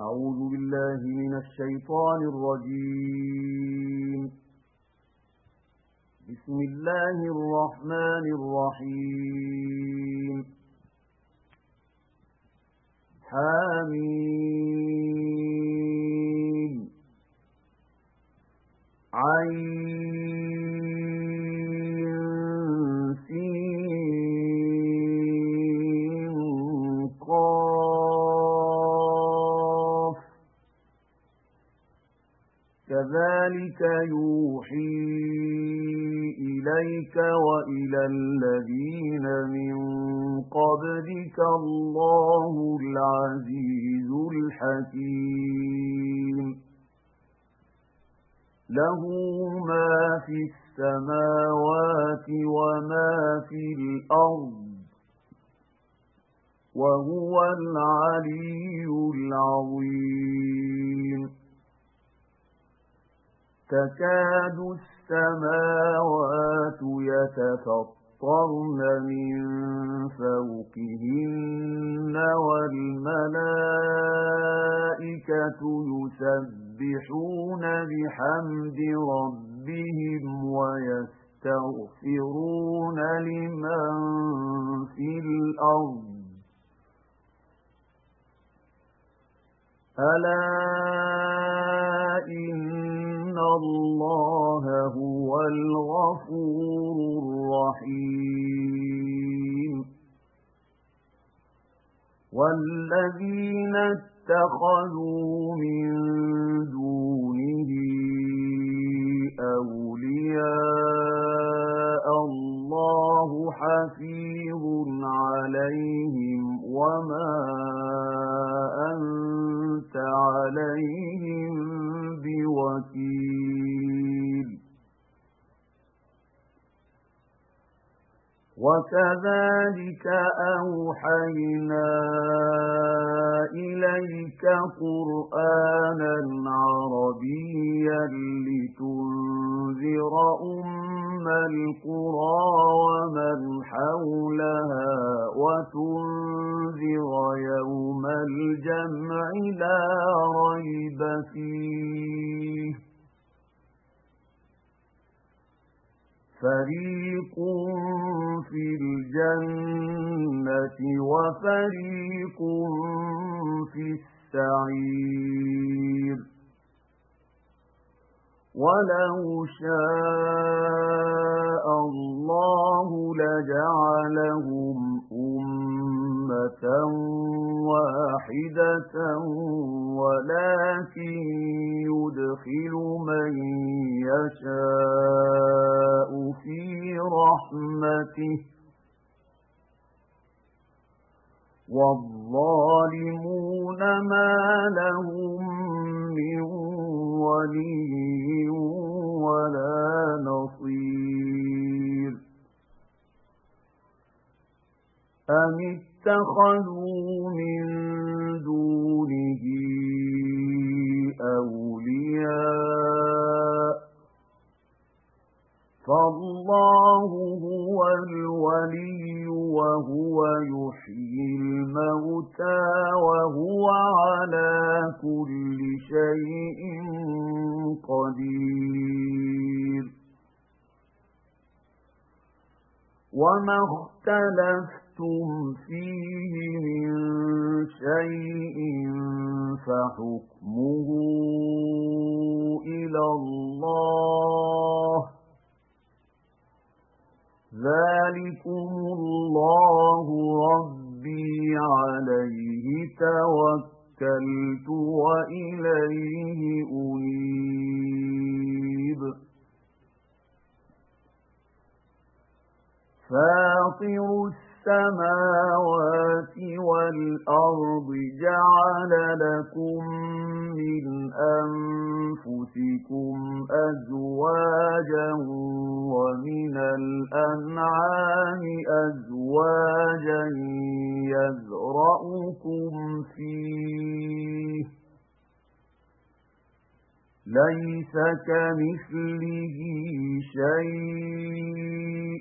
أعوذ بالله من الشيطان الرجيم. بسم الله الرحمن الرحيم. حميم عين سين قاف كذلك يوحي إليك وإلى الذين من قبلك الله العزيز الحكيم. له ما في السماوات وما في الأرض وهو العلي العظيم. تكاد السماوات يتفطرن من فوقهن والملائكة يسبحون بحمد ربهم ويستغفرون لمن في الأرض ألا إن الله هو الغفور الرحيم. والذين اتخذوا من دونه أولياء الله حفيظ عليهم وما أنت عليهم بوكيل. وكذلك أوحينا إليك قرآنا عربيا لتنذر أم القرى ومن حولها وتنذر يوم الجمع لا ريب فيه فريق في الجنة وفريق في السعير. ولو شاء الله لجعلهم أمة واحدة ولكن يدخل من يشاء في رحمته والظالمون ما لهم من ولي ولا نصير. أم اتخذوا من دونه أولياء فالله هو الولي وهو يحيي الموتى وهو على كل شيء قدير. وما اختلفتم فيه من شيء فحكمه إلى الله ذلكم الله ربي عليه توكلت وإليه أنيب. فاطر السماوات والأرض جعل لكم من أنفسكم أزواجا ومن الأنعام أزواجا يذرأكم فيه ليس كمثله شيء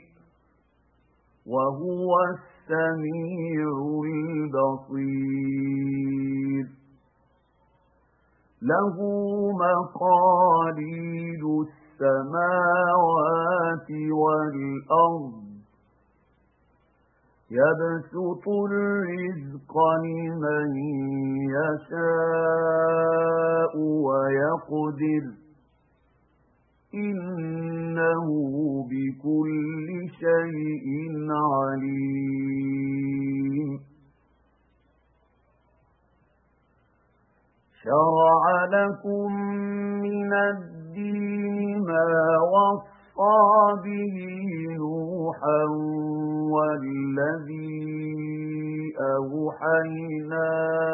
وهو السميع البصير. له مقاليد السماوات والأرض يبسط الرزق لمن يشاء ويقدر إنه بكل شيء عليم شرع لكم من الدين ما وصى به نوحا والذي أوحينا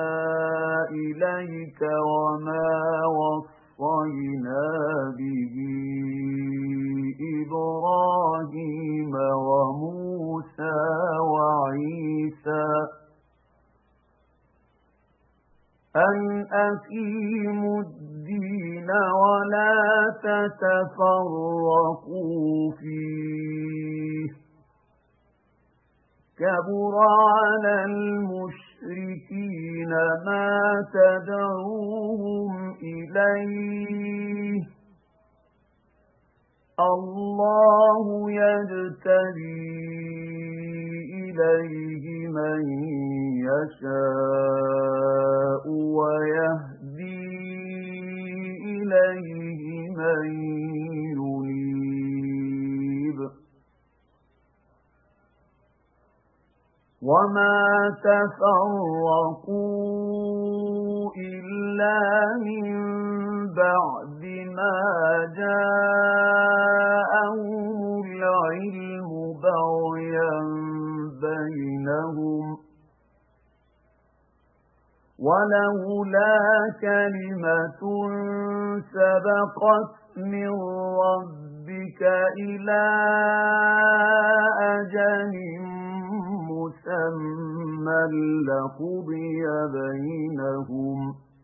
إليك وما وصينا به إبراهيم وموسى وعيسى أن أقيموا الدين ولا تتفرقوا فيه كبر على المشركين ما تدعوهم إليه الله يجتبي إليه من يشاء ويهدي إليه من ينيب وما تفرقوا إلا من بعد ما جاءهم العلم بغيا بينهم ولولا كلمة سبقت من ربك إلى أجل مسمى لقضي بينهم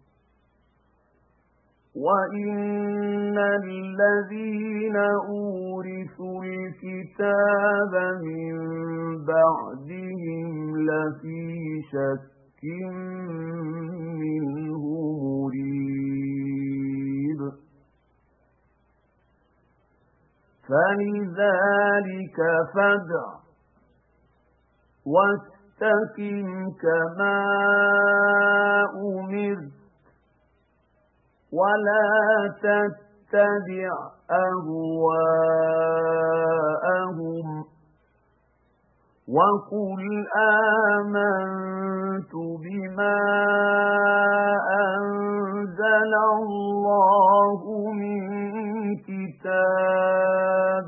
وإن الذين أورثوا الكتاب من بعدهم لفي شك منه مريب فلذلك فادع واستقم كما أمرت ولا تتبع أهواءهم وقل آمنت بما أنزل الله من كتاب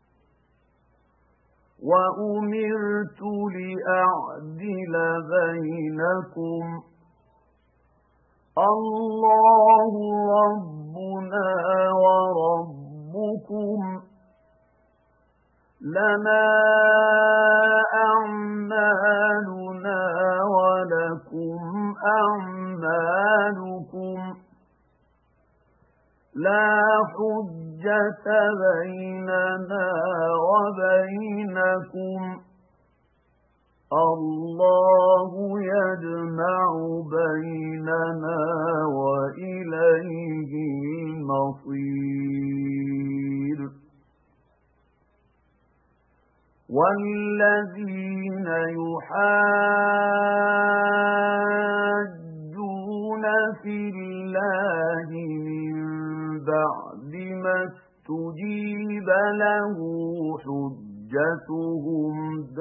وأمرت لأعدل بينكم الله ربنا وربكم لنا أعمالنا ولكم أعمالكم لا حجة بيننا وبينكم الله يجمع بيننا وإليه المصير والذين يحاجون في الله من بعد ما استجيب له حجتهم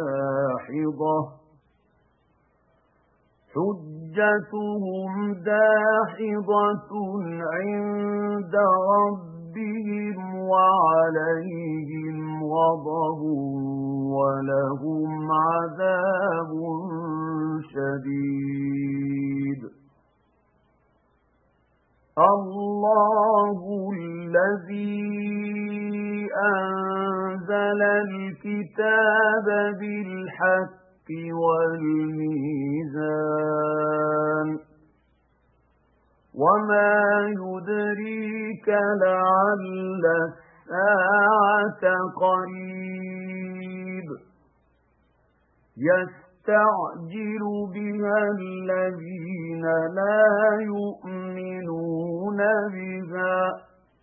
داحضة عند ربهم وعليهم غضب ولهم عذاب شديد الله الذي أنزل الكتاب بالحق والميزان وما يدريك لعل الساعة قريب يستعجل بها الذين لا يؤمنون بها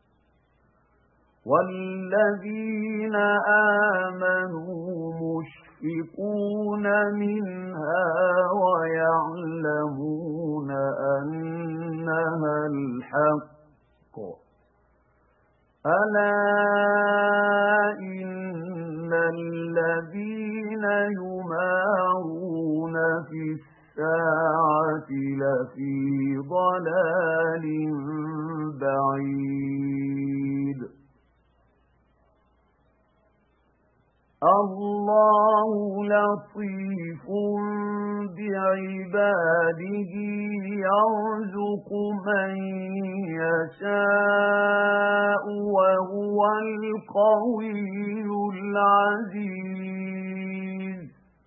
والذين آمنوا مشفقون منها ويعلمون أنها الحق ألا إن الذين يمارون في الساعة لفي ضلال بعيد الله لطيف بعباده يرزق من يشاء وهو القوي العزيز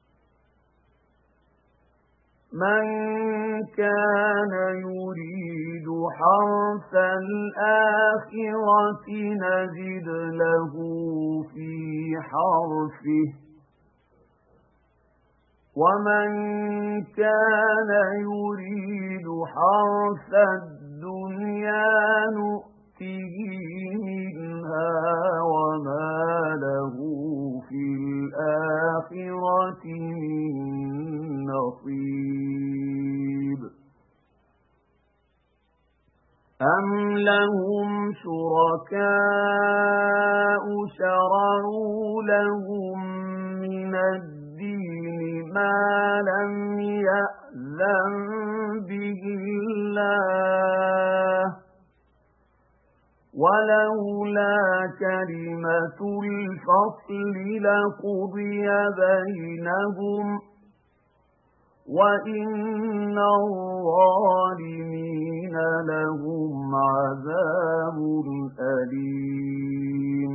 من كان يريد حرث الآخرة نزد له في حرثه ومن كان يريد حرث الدنيا نؤته منها وما له في الآخرة من نصيب أم لهم شركاء شرعوا لهم من الدين ما لم يأذن به الله ولولا كلمة الفصل لقضي بينهم وإن الظالمين لهم عذاب أليم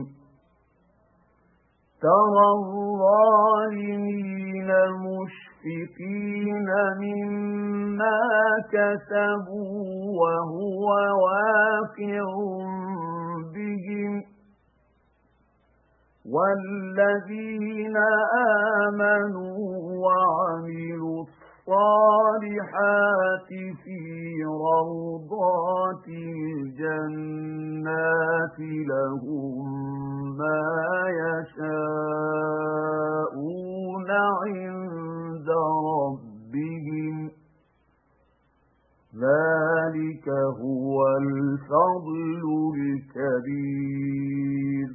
ترى الظالمين مشفقين مما كسبوا وهو واقع بهم والذين آمنوا وعملوا الصالحات في روضات الجنات لهم ما يشاءون عند ربهم ذلك هو الفضل الكبير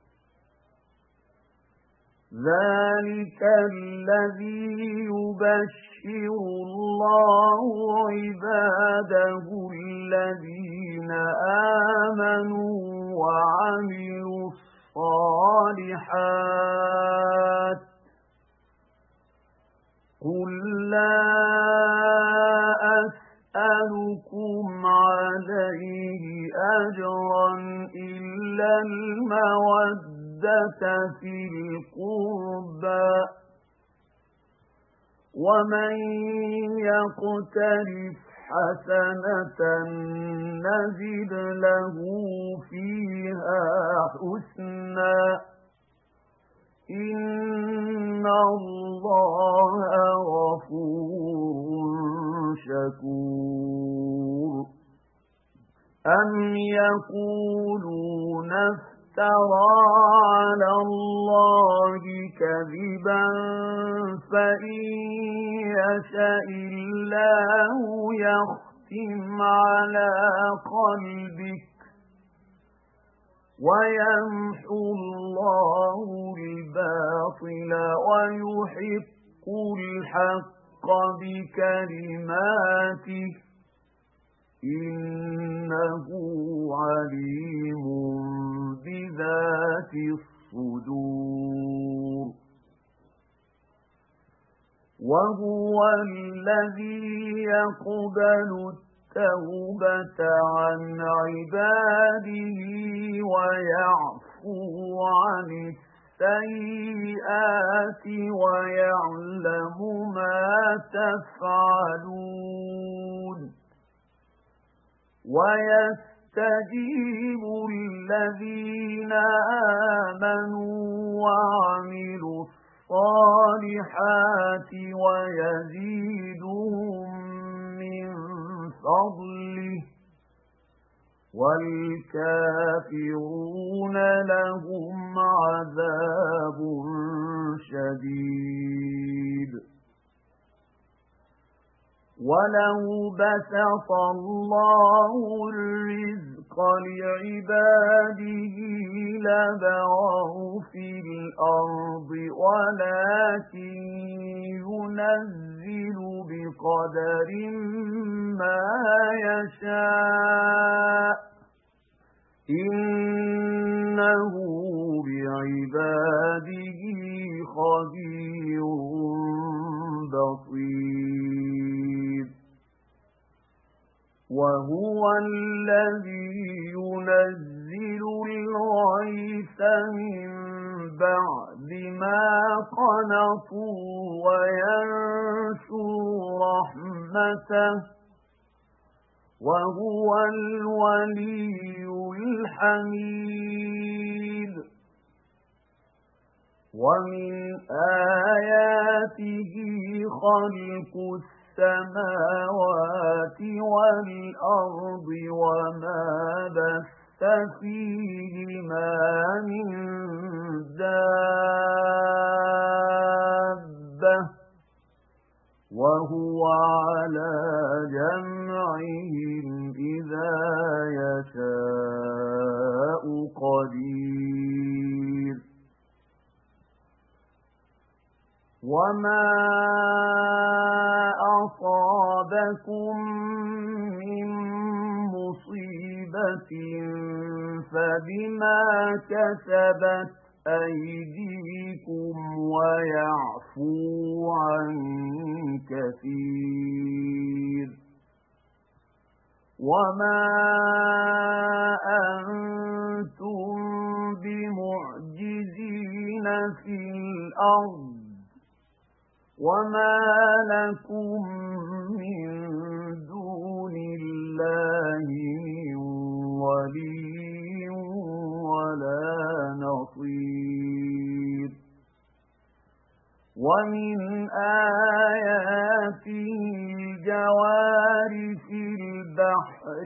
ذلك الذي يبشر الله عباده الذين آمنوا وعملوا الصالحات قل لا أسألكم عليه أجرا إلا المودة في القربى ومن يقترف حسنة نزد له فيها حسنا إن الله غفور شكور أم يقولون افترى على الله كذبا فإن يشاء الله يختم على قلبك ويمحو الله الباطل ويحق الحق بكلماته إنه عليم بذات الصدور وهو الذي يقبل التوبة عن عباده ويعفو عن السيئات ويعلم ما تفعلون ويستجيب الذين آمنوا وعملوا الصالحات ويزيدهم من فضله والكافرون لهم عذاب شديد. ولو بسط الله الرزق لعباده لبغوا في الأرض ولكن ينزل بقدر ما يشاء إنه بعباده خبير بصير. وهو الذي ينزل الغيث من بعد ما قنطوا وينشر رحمته وهو الولي الحميد. ومن آياته خلق السماوات والأرض وما بث فيهما من دابة وهو على جمعهم إذا يشاء قدير. وما أصابكم من مصيبة فبما كسبت أيديكم ويعفو عن كثير. وما أنتم بمعجزين في الأرض وما لكم من دون الله من ولي ولا نصير. ومن آياته الجوار في البحر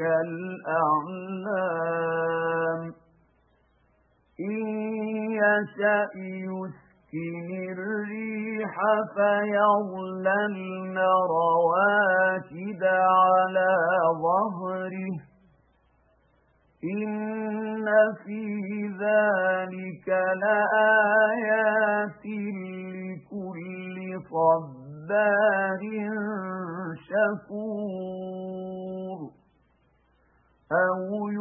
كالأعلام إن يشأ يسكن الريح فيظللن رواكد على ظهره إن في ذلك لآيات لكل صبار شكور. أو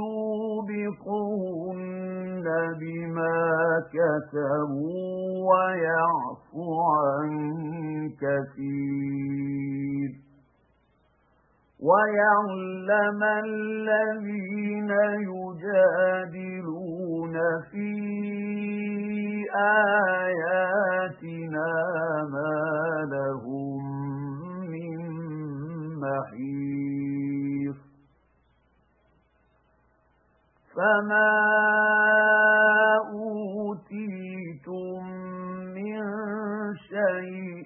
يوبقهن بما كسبوا ويعفو عن كثير. ويعلم الذين يجادلون في آياتنا ما لهم من محيص. فما أوتيتم من شيء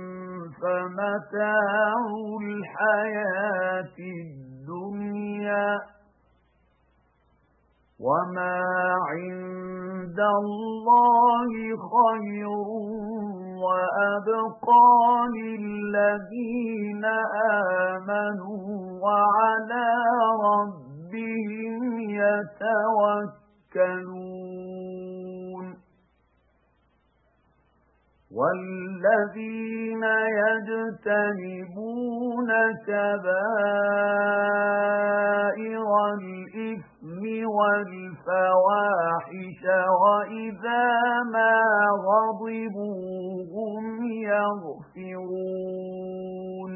فمتاع الحياة الدنيا وما عند الله خير وأبقى للذين آمنوا وعلى ربهم يتوكلون. والذين يجتنبون كبائر الإثم والفواحش وإذا ما غضبوا هم يغفرون.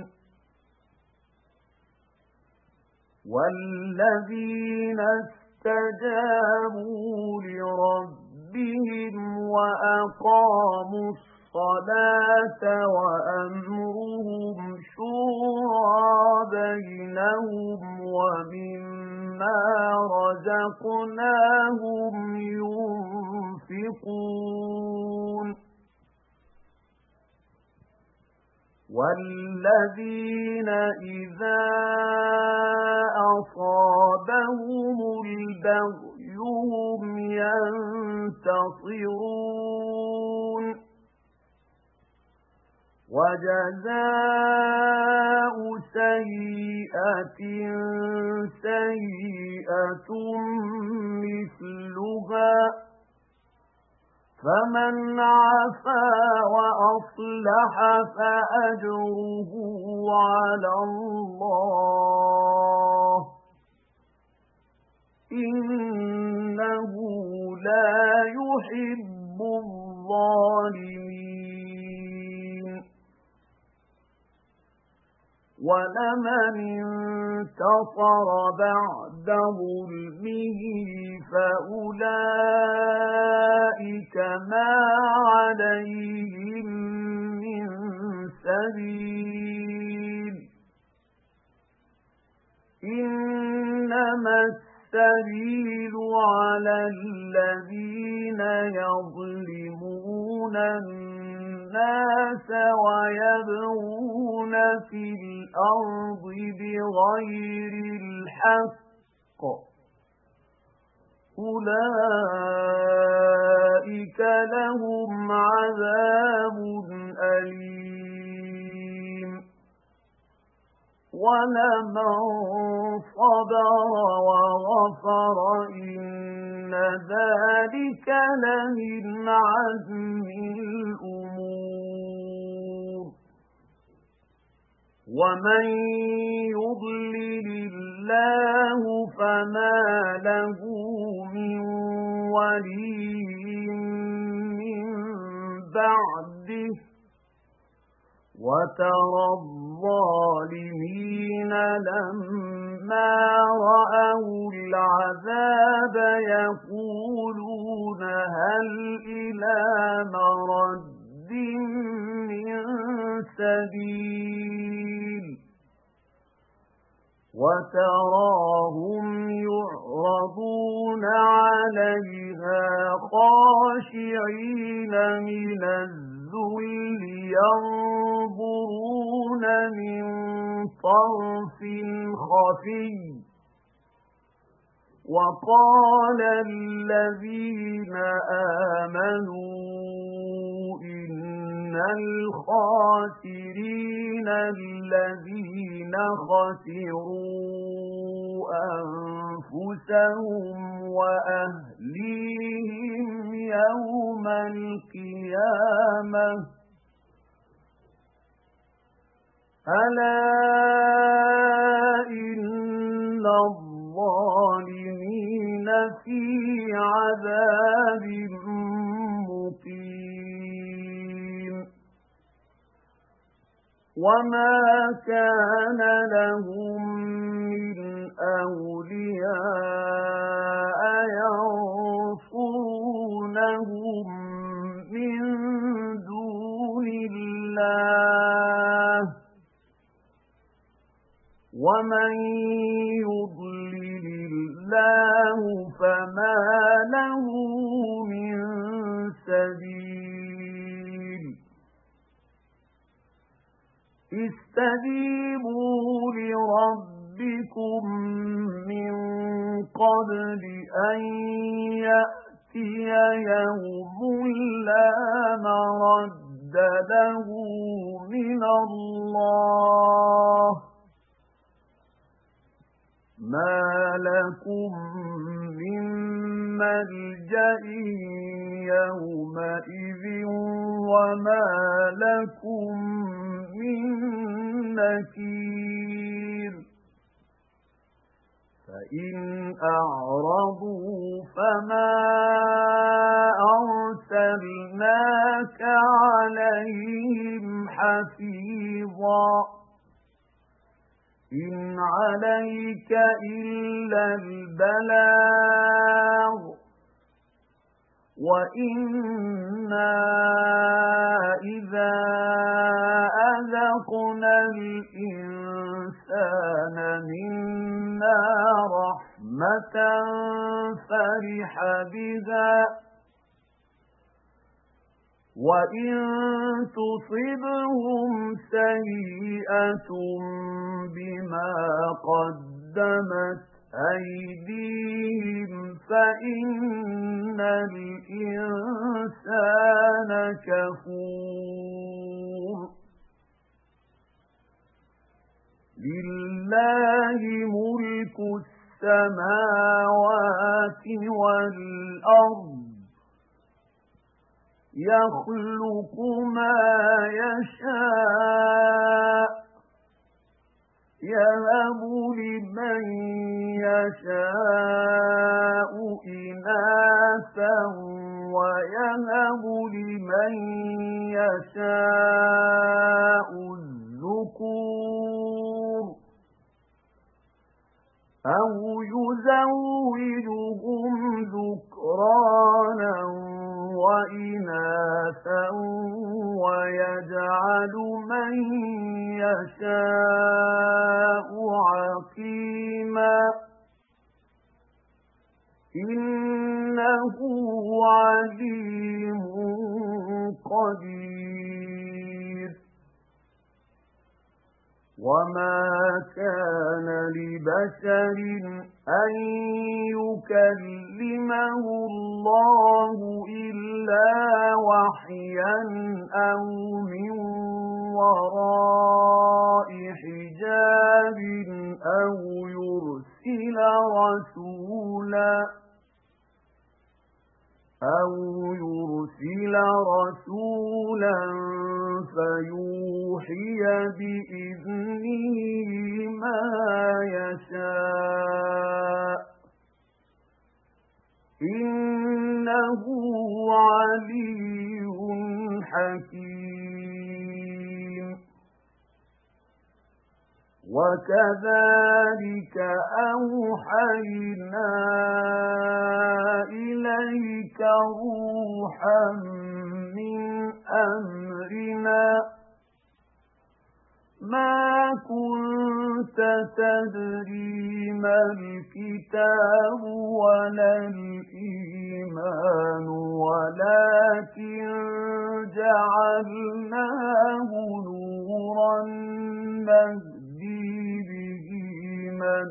والذين استجابوا لربهم وأقاموا الصلاة وأمرهم شورى بينهم ومما رزقناهم ينفقون. والذين إذا أصابهم أصابهم البغي هم ينتصرون وجزاء سيئة سيئة مثلها فمن عفا وأصلح فأجره على الله إنه لا يحب الظالمين ولمن انتصر بعد ظلمه فأولئك ما عليهم من سبيل إنما السبيل على الذين يظلمون الناس ويبغون في الأرض بغير الحق أولئك لهم عذاب أليم ولمن صبر وغفر إن ذلك لمن عزم الأمور ومن يضلل الله فما له من ولي من بعده وترى الظالمين لما رأوا العذاب يقولون هل إلى مرد من سبيل وتراهم يعرضون عليها خاشعين من الذل ينظرون من طرف خفي وقال الذين آمنوا إن الخاسرين الذين خسروا أنفسهم وأهليهم يوم القيامة ألا إن الظالمين في عذاب مقيم وما كان لهم من أولياء ينصرونهم من دون الله ومن يضلل الله فما له من سبيل استجيبوا لربكم من قبل أن يأتي يوم لا مرد له من الله ما لكم من ملجأ يومئذ وما لكم من نكير فإن أعرضوا فما أرسلناك عليهم حفيظا إن عليك إلا البلاغ وإنا إذا أذقنا الإنسان منا رحمة فرح بها وإن تصبهم سيئة بما قدمت أيديهم فإن الإنسان كفور لله ملك السماوات والأرض يخلق ما يشاء يهب لمن يشاء إناثا ويهب لمن يشاء الذكور أو يزوجهم ذكرانا وإناثا ويجعل من يشاء عقيما إنه عليم قدير وما كان لبشر أن يكلمه الله إلا وحيا أو من وراء حجاب أو يرسل رسولا فيوحي بإذنه ما يشاء إنه علي حكيم وكذلك أوحينا إليك روحا من أمرنا ما كنت تدري ما الكتاب ولا الإيمان ولكن جعلناه نورا نهدي به من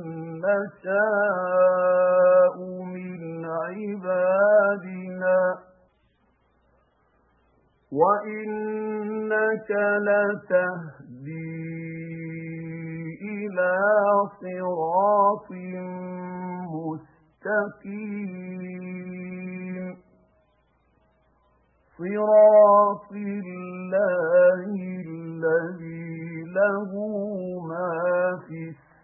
نشاء من عبادنا وإنك لتهدي إلى صراط مستقيم صراط الله الذي له ما في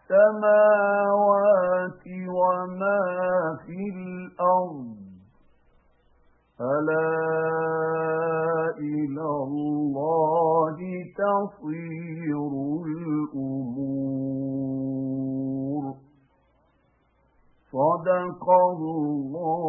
السماوات وما في الأرض ألا إلى الله تصير الأمور صدق الله